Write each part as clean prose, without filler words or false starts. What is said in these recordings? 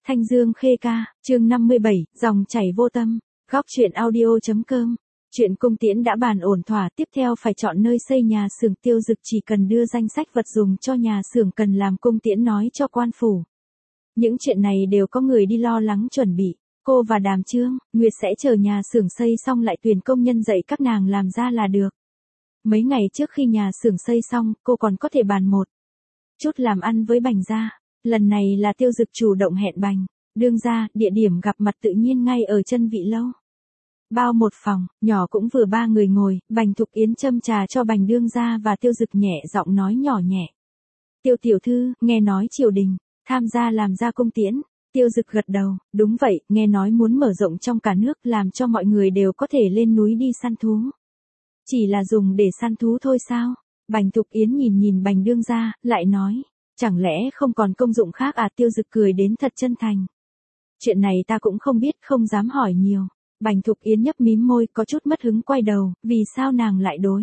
Thanh Dương Khê Ca, chương 57, dòng chảy vô tâm, góc truyện audio.com. Chuyện cung tiễn đã bàn ổn thỏa, tiếp theo phải chọn nơi xây nhà xưởng. Tiêu Dực chỉ cần đưa danh sách vật dùng cho nhà xưởng cần làm cung tiễn nói cho quan phủ. Những chuyện này đều có người đi lo lắng chuẩn bị. Cô và Đàm Trương, Nguyệt sẽ chờ nhà xưởng xây xong lại tuyển công nhân dạy các nàng làm ra là được. Mấy ngày trước khi nhà xưởng xây xong, cô còn có thể bàn một chút làm ăn với Bành gia. Lần này là Tiêu Dực chủ động hẹn Bành Đương gia, địa điểm gặp mặt tự nhiên ngay ở chân vị lâu. Bao một phòng, nhỏ cũng vừa ba người ngồi, Bành Thục Yến châm trà cho Bành Đương gia và Tiêu Dực nhẹ giọng nói nhỏ nhẹ. Tiêu tiểu thư, nghe nói triều đình tham gia làm ra cung tiễn. Tiêu Dực gật đầu, đúng vậy, nghe nói muốn mở rộng trong cả nước làm cho mọi người đều có thể lên núi đi săn thú. Chỉ là dùng để săn thú thôi sao? Bành Thục Yến nhìn Bành Đương gia, lại nói. Chẳng lẽ không còn công dụng khác à? Tiêu Dực cười đến thật chân thành. Chuyện này ta cũng không biết, không dám hỏi nhiều. Bành Thục Yến nhấp mím môi, có chút mất hứng quay đầu, vì sao nàng lại đối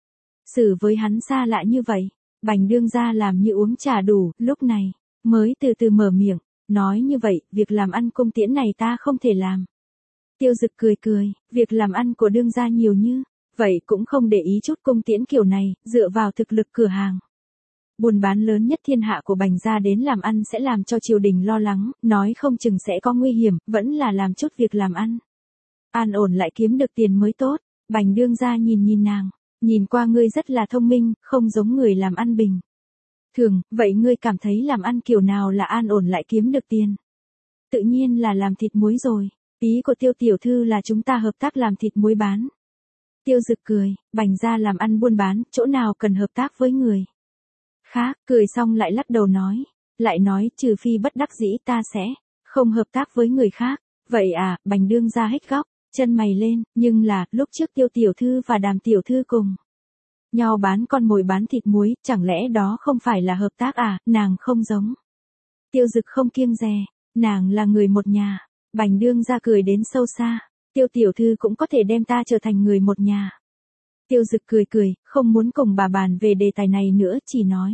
xử với hắn xa lạ như vậy? Bành Đương gia làm như uống trà đủ, lúc này mới từ từ mở miệng, nói như vậy, việc làm ăn cung tiễn này ta không thể làm. Tiêu Dực cười, việc làm ăn của Đương gia nhiều như vậy cũng không để ý chút cung tiễn kiểu này, dựa vào thực lực cửa hàng buôn bán lớn nhất thiên hạ của Bành gia đến làm ăn sẽ làm cho triều đình lo lắng, nói không chừng sẽ có nguy hiểm, vẫn là làm chút việc làm ăn an ổn lại kiếm được tiền mới tốt. Bành Đương gia nhìn nàng, nhìn qua ngươi rất là thông minh, không giống người làm ăn bình thường, vậy ngươi cảm thấy làm ăn kiểu nào là an ổn lại kiếm được tiền? Tự nhiên là làm thịt muối rồi, ý của Tiêu tiểu thư là chúng ta hợp tác làm thịt muối bán. Tiêu Dực cười, Bành gia làm ăn buôn bán, chỗ nào cần hợp tác với người khác, cười xong lại lắc đầu lại nói trừ phi bất đắc dĩ ta sẽ không hợp tác với người khác. Vậy à? Bành Đương gia hít góc chân mày lên, nhưng là lúc trước Tiêu tiểu thư và Đàm tiểu thư cùng nhau bán con mồi bán thịt muối, chẳng lẽ đó không phải là hợp tác à? Nàng không giống. Tiêu Dực không kiêng dè, nàng là người một nhà. Bành Đương gia cười đến sâu xa, Tiêu tiểu thư cũng có thể đem ta trở thành người một nhà. Tiêu Dực cười, không muốn cùng bà bàn về đề tài này nữa, chỉ nói.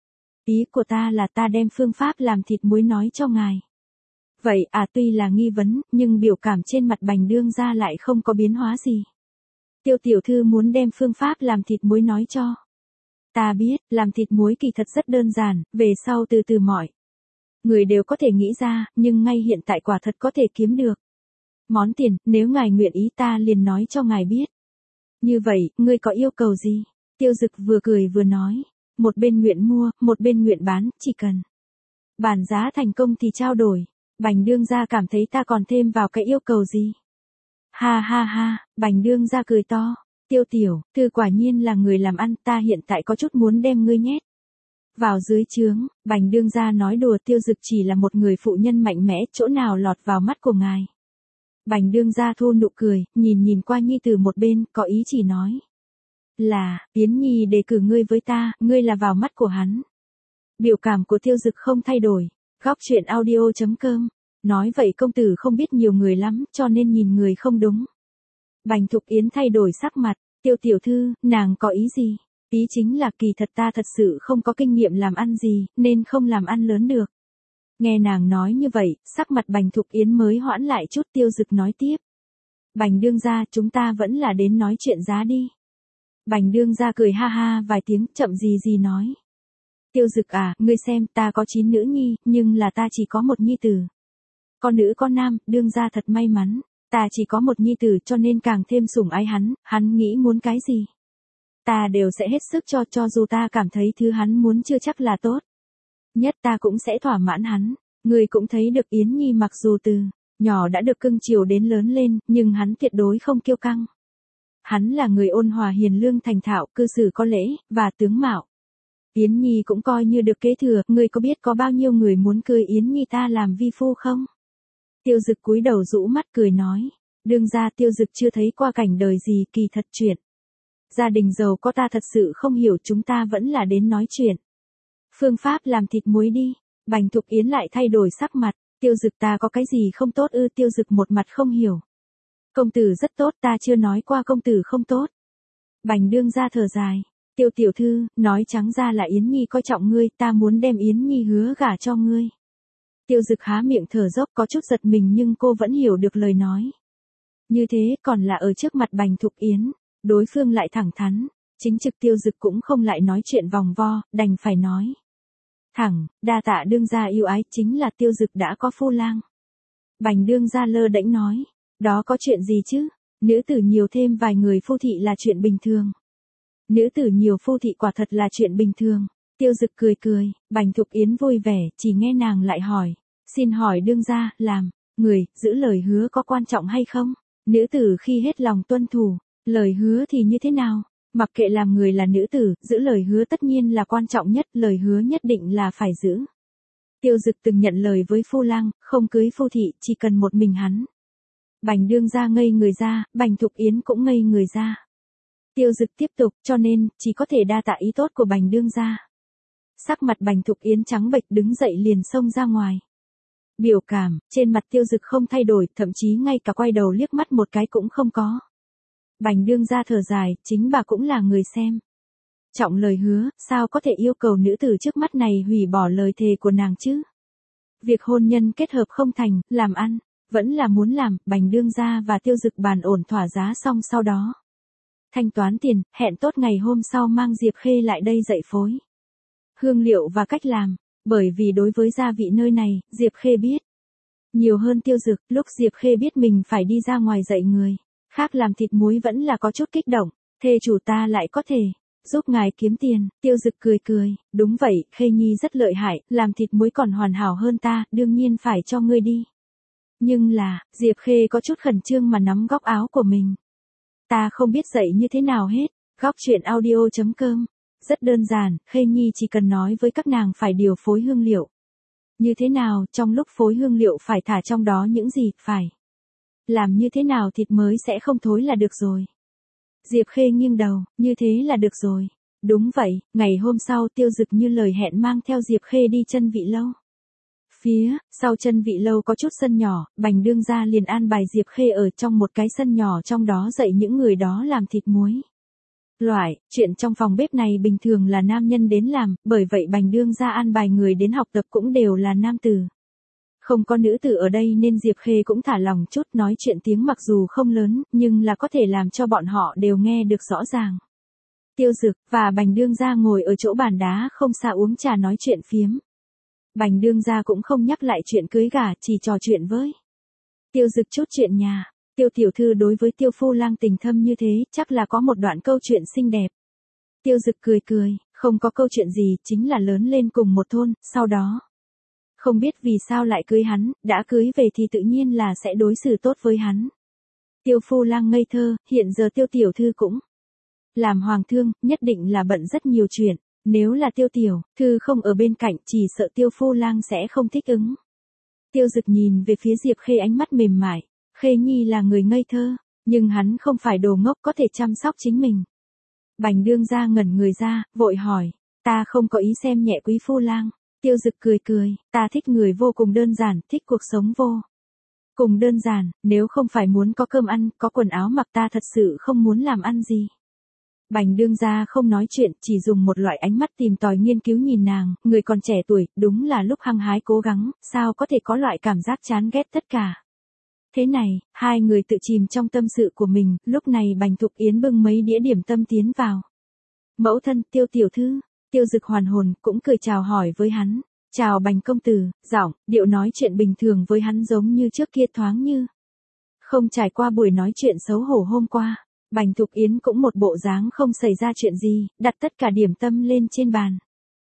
Ý của ta là ta đem phương pháp làm thịt muối nói cho ngài. Vậy à? Tuy là nghi vấn, nhưng biểu cảm trên mặt Bành Đương gia lại không có biến hóa gì. Tiêu tiểu thư muốn đem phương pháp làm thịt muối nói cho ta biết, làm thịt muối kỳ thật rất đơn giản, về sau từ từ mọi người đều có thể nghĩ ra, nhưng ngay hiện tại quả thật có thể kiếm được món tiền, nếu ngài nguyện ý ta liền nói cho ngài biết. Như vậy, ngươi có yêu cầu gì? Tiêu Dực vừa cười vừa nói, một bên nguyện mua, một bên nguyện bán, chỉ cần bàn giá thành công thì trao đổi. Bành Đương gia cảm thấy ta còn thêm vào cái yêu cầu gì? Ha, Bành Đương gia cười to, Tiêu tiểu thư quả nhiên là người làm ăn, ta hiện tại có chút muốn đem ngươi nhét vào dưới trướng. Bành Đương gia nói đùa, Tiêu Dực chỉ là một người phụ nhân mạnh mẽ, chỗ nào lọt vào mắt của ngài. Bành Đương gia thu nụ cười, nhìn qua nhi tử một bên, có ý chỉ nói là, Yến Nhi đề cử ngươi với ta, ngươi là vào mắt của hắn. Biểu cảm của Tiêu Dực không thay đổi. Góc truyện audio.com. Nói vậy công tử không biết nhiều người lắm, cho nên nhìn người không đúng. Bành Thục Yến thay đổi sắc mặt, Tiêu tiểu thư, nàng có ý gì? Ý chính là kỳ thật ta thật sự không có kinh nghiệm làm ăn gì, nên không làm ăn lớn được. Nghe nàng nói như vậy, sắc mặt Bành Thục Yến mới hoãn lại chút. Tiêu Dực nói tiếp. Bành Đương gia, chúng ta vẫn là đến nói chuyện giá đi. Bành Đương gia cười ha vài tiếng, chậm gì nói. Tiêu Dực à, ngươi xem, ta có 9 nữ nhi, nhưng là ta chỉ có một nhi tử. Con nữ con nam, Đương gia thật may mắn. Ta chỉ có một nhi tử cho nên càng thêm sủng ái hắn nghĩ muốn cái gì. Ta đều sẽ hết sức cho dù ta cảm thấy thứ hắn muốn chưa chắc là tốt nhất ta cũng sẽ thỏa mãn hắn. Ngươi cũng thấy được Yến Nhi mặc dù từ nhỏ đã được cưng chiều đến lớn lên, nhưng hắn tuyệt đối không kiêu căng. Hắn là người ôn hòa hiền lương thành thạo, cư xử có lễ, và tướng mạo. Yến Nhi cũng coi như được kế thừa, ngươi có biết có bao nhiêu người muốn cưới Yến Nhi ta làm vi phu không? Tiêu Dực cúi đầu rũ mắt cười nói. Đương gia, Tiêu Dực chưa thấy qua cảnh đời gì, kỳ thật chuyện gia đình giàu có ta thật sự không hiểu, chúng ta vẫn là đến nói chuyện phương pháp làm thịt muối đi. Bành Thục Yến lại thay đổi sắc mặt. Tiêu Dực, ta có cái gì không tốt ư? Tiêu Dực một mặt không hiểu. Công tử rất tốt, ta chưa nói qua công tử không tốt. Bành Đương gia thở dài. Tiêu tiểu thư, nói trắng ra là Yến Nhi coi trọng ngươi, ta muốn đem Yến Nhi hứa gả cho ngươi. Tiêu Dực há miệng thở dốc có chút giật mình nhưng cô vẫn hiểu được lời nói. Như thế còn là ở trước mặt Bành Thục Yến, đối phương lại thẳng thắn, chính trực Tiêu Dực cũng không lại nói chuyện vòng vo, đành phải nói. Thẳng, đa tạ đương gia yêu ái, chính là Tiêu Dực đã có phu lang. Bành đương gia lơ đễnh nói, đó có chuyện gì chứ, nữ tử nhiều thêm vài người phu thị là chuyện bình thường. Nữ tử nhiều phu thị quả thật là chuyện bình thường. Tiêu Dực cười cười, Bành Thục Yến vui vẻ, chỉ nghe nàng lại hỏi, xin hỏi đương gia, làm, người, giữ lời hứa có quan trọng hay không? Nữ tử khi hết lòng tuân thủ, lời hứa thì như thế nào? Mặc kệ làm người là nữ tử, giữ lời hứa tất nhiên là quan trọng nhất, lời hứa nhất định là phải giữ. Tiêu Dực từng nhận lời với phu lang, không cưới phu thị, chỉ cần một mình hắn. Bành đương gia ngây người ra, Bành Thục Yến cũng ngây người ra. Tiêu Dực tiếp tục, cho nên, chỉ có thể đa tạ ý tốt của Bành đương gia. Sắc mặt Bành Thục Yến trắng bệch đứng dậy liền xông ra ngoài. Biểu cảm, trên mặt Tiêu Dực không thay đổi, thậm chí ngay cả quay đầu liếc mắt một cái cũng không có. Bành đương gia thở dài, chính bà cũng là người xem. Trọng lời hứa, sao có thể yêu cầu nữ tử trước mắt này hủy bỏ lời thề của nàng chứ? Việc hôn nhân kết hợp không thành, làm ăn, vẫn là muốn làm, Bành đương gia và Tiêu Dực bàn ổn thỏa giá xong sau đó. Thanh toán tiền, hẹn tốt ngày hôm sau mang Diệp Khê lại đây dạy phối. Hương liệu và cách làm, bởi vì đối với gia vị nơi này, Diệp Khê biết. Nhiều hơn Tiêu Dực, lúc Diệp Khê biết mình phải đi ra ngoài dạy người, khác làm thịt muối vẫn là có chút kích động, thê chủ ta lại có thể giúp ngài kiếm tiền. Tiêu Dực cười cười, đúng vậy, Khê Nhi rất lợi hại, làm thịt muối còn hoàn hảo hơn ta, đương nhiên phải cho ngươi đi. Nhưng là, Diệp Khê có chút khẩn trương mà nắm góc áo của mình. Ta không biết dạy như thế nào hết. Góc truyện audio.com. Rất đơn giản, Khê Nhi chỉ cần nói với các nàng phải điều phối hương liệu. Như thế nào, trong lúc phối hương liệu phải thả trong đó những gì, phải làm như thế nào thịt mới sẽ không thối là được rồi. Diệp Khê nghiêng đầu, như thế là được rồi. Đúng vậy, ngày hôm sau Tiêu Dực như lời hẹn mang theo Diệp Khê đi chân vị lâu. Phía sau chân vị lâu có chút sân nhỏ, Bành đương gia liền an bài Diệp Khê ở trong một cái sân nhỏ, trong đó dạy những người đó làm thịt muối. Chuyện trong phòng bếp này bình thường là nam nhân đến làm, bởi vậy Bành đương gia an bài người đến học tập cũng đều là nam tử. Không có nữ tử ở đây nên Diệp Khê cũng thả lòng chút, nói chuyện tiếng mặc dù không lớn, nhưng là có thể làm cho bọn họ đều nghe được rõ ràng. Tiêu Dực và Bành đương gia ngồi ở chỗ bàn đá không xa uống trà nói chuyện phiếm. Bành đương gia cũng không nhắc lại chuyện cưới gả, chỉ trò chuyện với Tiêu Dực chút chuyện nhà. Tiêu tiểu thư đối với Tiêu phu lang tình thâm như thế, chắc là có một đoạn câu chuyện xinh đẹp. Tiêu Dực cười cười, không có câu chuyện gì, chính là lớn lên cùng một thôn, sau đó không biết vì sao lại cưới hắn, đã cưới về thì tự nhiên là sẽ đối xử tốt với hắn. Tiêu phu lang ngây thơ, hiện giờ Tiêu tiểu thư cũng làm hoàng thương, nhất định là bận rất nhiều chuyện, nếu là Tiêu tiểu thư không ở bên cạnh, chỉ sợ Tiêu phu lang sẽ không thích ứng. Tiêu Dực nhìn về phía Diệp Khê ánh mắt mềm mại. Khê Nhi là người ngây thơ, nhưng hắn không phải đồ ngốc, có thể chăm sóc chính mình. Bành đương gia ngẩn người ra, vội hỏi, ta không có ý xem nhẹ quý phu lang. Tiêu Dực cười cười, ta thích người vô cùng đơn giản, thích cuộc sống vô cùng đơn giản, nếu không phải muốn có cơm ăn, có quần áo mặc, ta thật sự không muốn làm ăn gì. Bành đương gia không nói chuyện, chỉ dùng một loại ánh mắt tìm tòi nghiên cứu nhìn nàng, người còn trẻ tuổi, đúng là lúc hăng hái cố gắng, sao có thể có loại cảm giác chán ghét tất cả. Thế này, hai người tự chìm trong tâm sự của mình, lúc này Bành Thục Yến bưng mấy đĩa điểm tâm tiến vào. Mẫu thân, Tiêu tiểu thư. Tiêu Dực hoàn hồn, cũng cười chào hỏi với hắn. Chào Bành công tử, giọng, điệu nói chuyện bình thường với hắn giống như trước kia, thoáng như không trải qua buổi nói chuyện xấu hổ hôm qua. Bành Thục Yến cũng một bộ dáng không xảy ra chuyện gì, đặt tất cả điểm tâm lên trên bàn.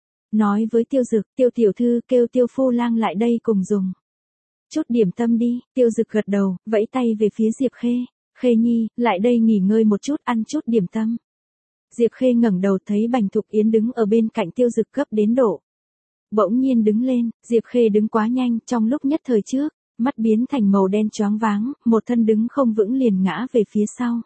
Nói với Tiêu Dực, Tiêu tiểu thư kêu Tiêu phu lang lại đây cùng dùng chút điểm tâm đi. Tiêu Dực gật đầu, vẫy tay về phía Diệp Khê. Khê Nhi, lại đây nghỉ ngơi một chút, ăn chút điểm tâm. Diệp Khê ngẩng đầu thấy Bành Thục Yến đứng ở bên cạnh Tiêu Dực gấp đến độ bỗng nhiên đứng lên. Diệp Khê đứng quá nhanh, trong lúc nhất thời trước, mắt biến thành màu đen choáng váng, một thân đứng không vững liền ngã về phía sau.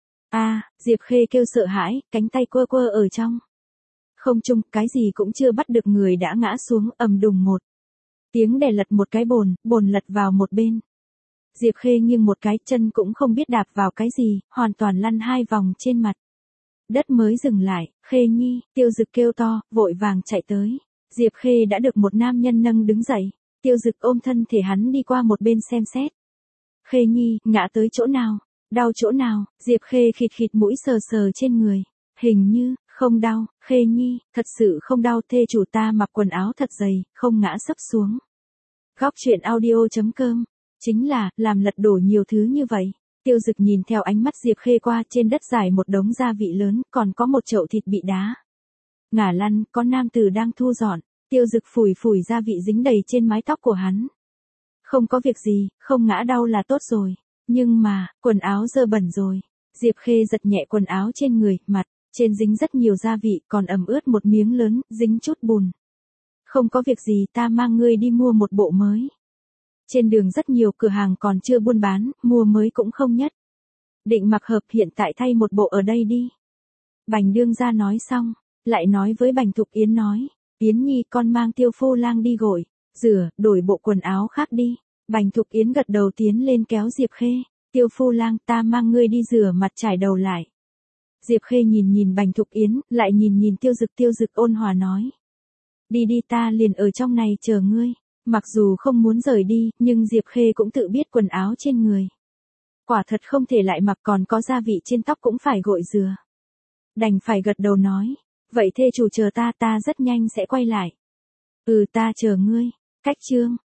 Diệp Khê kêu sợ hãi, cánh tay quơ quơ ở trong không trung, cái gì cũng chưa bắt được người đã ngã xuống, ầm đùng một tiếng đè lật một cái bồn lật vào một bên. Diệp Khê nghiêng một cái, chân cũng không biết đạp vào cái gì, hoàn toàn lăn hai vòng trên mặt đất mới dừng lại. Khê Nhi, Tiêu Dực kêu to, vội vàng chạy tới. Diệp Khê đã được một nam nhân nâng đứng dậy. Tiêu Dực ôm thân thể hắn đi qua một bên xem xét. Khê Nhi, ngã tới chỗ nào? Đau chỗ nào? Diệp Khê khịt khịt mũi sờ sờ trên người. Hình như, không đau, Khê Nhi, thật sự không đau, thê chủ ta mặc quần áo thật dày, không ngã sấp xuống. Góc truyện audio.com. Chính là, làm lật đổ nhiều thứ như vậy. Tiêu Dực nhìn theo ánh mắt Diệp Khê qua trên đất dài một đống gia vị lớn, còn có một chậu thịt bị đá. Ngả lăn, có nam tử đang thu dọn. Tiêu Dực phủi phủi gia vị dính đầy trên mái tóc của hắn. Không có việc gì, không ngã đau là tốt rồi. Nhưng mà, quần áo dơ bẩn rồi. Diệp Khê giật nhẹ quần áo trên người, mặt, trên dính rất nhiều gia vị, còn ẩm ướt một miếng lớn, dính chút bùn. Không có việc gì, ta mang ngươi đi mua một bộ mới. Trên đường rất nhiều cửa hàng còn chưa buôn bán, mua mới cũng không nhất. Định mặc hợp hiện tại thay một bộ ở đây đi. Bành đương gia nói xong, lại nói với Bành Thục Yến nói, Yến Nhi con mang Tiêu Phu Lang đi gội, rửa, đổi bộ quần áo khác đi. Bành Thục Yến gật đầu tiến lên kéo Diệp Khê, Tiêu Phu Lang ta mang ngươi đi rửa mặt trải đầu lại. Diệp Khê nhìn nhìn Bành Thục Yến, lại nhìn nhìn Tiêu Dực ôn hòa nói. Đi đi ta liền ở trong này chờ ngươi. Mặc dù không muốn rời đi, nhưng Diệp Khê cũng tự biết quần áo trên người. Quả thật không thể lại mặc, còn có gia vị trên tóc cũng phải gội rửa. Đành phải gật đầu nói, vậy thê chủ chờ ta rất nhanh sẽ quay lại. Ta chờ ngươi. Cách chương